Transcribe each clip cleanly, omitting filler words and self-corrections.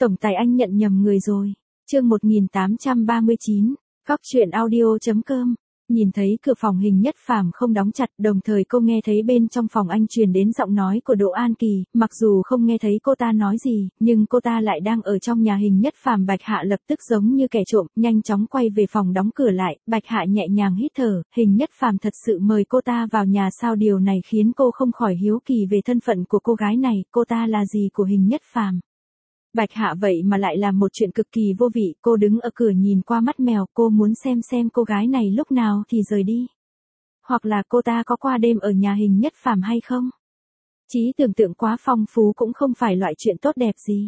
Tổng tài anh nhận nhầm người rồi. Chương 1839, Cóc truyện audio.com. Nhìn thấy cửa phòng Hình Nhất Phàm không đóng chặt, đồng thời cô nghe thấy bên trong phòng anh truyền đến giọng nói của Đỗ An Kỳ, mặc dù không nghe thấy cô ta nói gì, nhưng cô ta lại đang ở trong nhà Hình Nhất Phàm. Bạch Hạ lập tức giống như kẻ trộm, nhanh chóng quay về phòng đóng cửa lại. Bạch Hạ nhẹ nhàng hít thở, Hình Nhất Phàm thật sự mời cô ta vào nhà sao? Điều này khiến cô không khỏi hiếu kỳ về thân phận của cô gái này, cô ta là gì của Hình Nhất Phàm. Bạch Hạ vậy mà lại làm một chuyện cực kỳ vô vị, cô đứng ở cửa nhìn qua mắt mèo, cô muốn xem cô gái này lúc nào thì rời đi. Hoặc là cô ta có qua đêm ở nhà Hình Nhất Phàm hay không? Trí tưởng tượng quá phong phú cũng không phải loại chuyện tốt đẹp gì.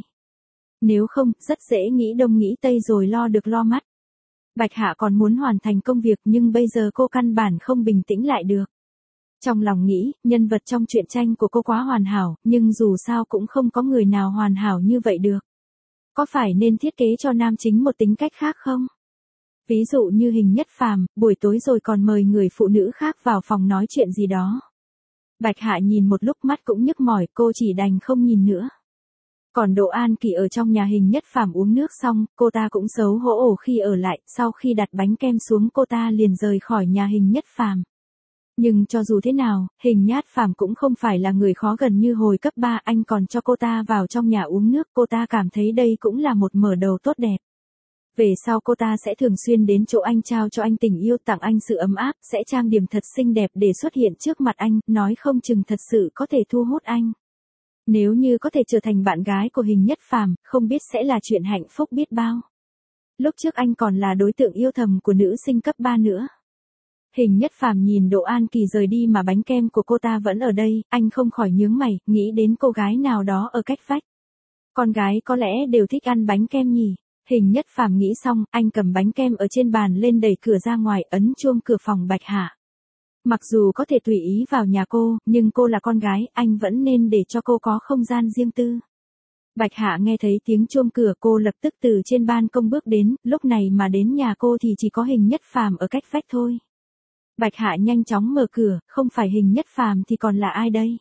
Nếu không, rất dễ nghĩ đông nghĩ tây rồi lo được lo mất. Bạch Hạ còn muốn hoàn thành công việc nhưng bây giờ cô căn bản không bình tĩnh lại được. Trong lòng nghĩ, nhân vật trong truyện tranh của cô quá hoàn hảo, nhưng dù sao cũng không có người nào hoàn hảo như vậy được. Có phải nên thiết kế cho nam chính một tính cách khác không? Ví dụ như Hình Nhất Phàm, buổi tối rồi còn mời người phụ nữ khác vào phòng nói chuyện gì đó. Bạch Hạ nhìn một lúc mắt cũng nhức mỏi, cô chỉ đành không nhìn nữa. Còn Đỗ An Kỳ ở trong nhà Hình Nhất Phàm uống nước xong, cô ta cũng xấu hổ khi ở lại, sau khi đặt bánh kem xuống cô ta liền rời khỏi nhà Hình Nhất Phàm. Nhưng cho dù thế nào, Hình Nhất Phàm cũng không phải là người khó gần như hồi cấp 3, anh còn cho cô ta vào trong nhà uống nước, cô ta cảm thấy đây cũng là một mở đầu tốt đẹp. Về sau cô ta sẽ thường xuyên đến chỗ anh trao cho anh tình yêu, tặng anh sự ấm áp, sẽ trang điểm thật xinh đẹp để xuất hiện trước mặt anh, nói không chừng thật sự có thể thu hút anh. Nếu như có thể trở thành bạn gái của Hình Nhất Phàm, không biết sẽ là chuyện hạnh phúc biết bao. Lúc trước anh còn là đối tượng yêu thầm của nữ sinh cấp 3 nữa. Hình Nhất Phàm nhìn Đỗ An Kỳ rời đi mà bánh kem của cô ta vẫn ở đây, anh không khỏi nhướng mày, nghĩ đến cô gái nào đó ở cách vách. Con gái có lẽ đều thích ăn bánh kem nhỉ? Hình Nhất Phàm nghĩ xong, anh cầm bánh kem ở trên bàn lên đẩy cửa ra ngoài, ấn chuông cửa phòng Bạch Hạ. Mặc dù có thể tùy ý vào nhà cô, nhưng cô là con gái, anh vẫn nên để cho cô có không gian riêng tư. Bạch Hạ nghe thấy tiếng chuông cửa, cô lập tức từ trên ban công bước đến, lúc này mà đến nhà cô thì chỉ có Hình Nhất Phàm ở cách vách thôi. Bạch Hạ nhanh chóng mở cửa, không phải Hình Nhất Phàm thì còn là ai đây?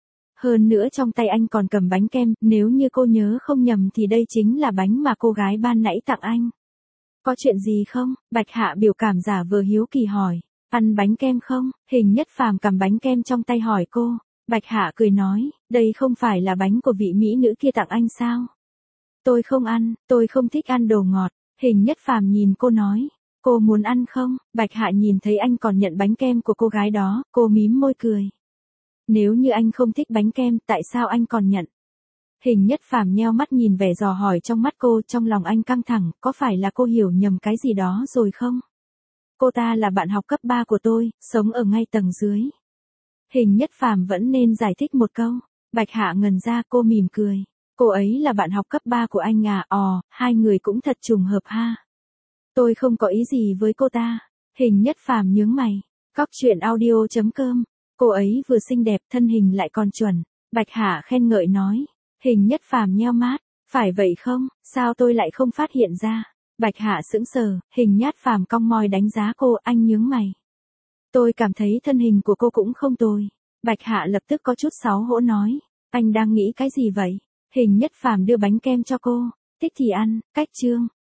Hơn nữa trong tay anh còn cầm bánh kem, nếu như cô nhớ không nhầm thì đây chính là bánh mà cô gái ban nãy tặng anh. Có chuyện gì không? Bạch Hạ biểu cảm giả vờ hiếu kỳ hỏi. Ăn bánh kem không? Hình Nhất Phàm cầm bánh kem trong tay hỏi cô. Bạch Hạ cười nói, đây không phải là bánh của vị mỹ nữ kia tặng anh sao? Tôi không ăn, tôi không thích ăn đồ ngọt. Hình Nhất Phàm nhìn cô nói. Cô muốn ăn không? Bạch Hạ nhìn thấy anh còn nhận bánh kem của cô gái đó, cô mím môi cười. Nếu như anh không thích bánh kem, tại sao anh còn nhận? Hình Nhất Phàm nheo mắt nhìn vẻ dò hỏi trong mắt cô, trong lòng anh căng thẳng, có phải là cô hiểu nhầm cái gì đó rồi không? Cô ta là bạn học cấp 3 của tôi, sống ở ngay tầng dưới. Hình Nhất Phàm vẫn nên giải thích một câu. Bạch Hạ ngần ra, cô mỉm cười. Cô ấy là bạn học cấp 3 của anh à? Hai người cũng thật trùng hợp ha. Tôi không có ý gì với cô ta. Hình Nhất Phàm nhướng mày. Cóc truyện audio.com. Cô ấy vừa xinh đẹp, thân hình lại còn chuẩn. Bạch Hạ khen ngợi nói. Hình Nhất Phàm nheo mắt. Phải vậy không? Sao tôi lại không phát hiện ra? Bạch Hạ sững sờ, Hình Nhất Phàm cong môi đánh giá cô, anh nhướng mày. Tôi cảm thấy thân hình của cô cũng không tồi. Bạch Hạ lập tức có chút xấu hổ nói. Anh đang nghĩ cái gì vậy? Hình Nhất Phàm đưa bánh kem cho cô. Thích thì ăn, cách chương.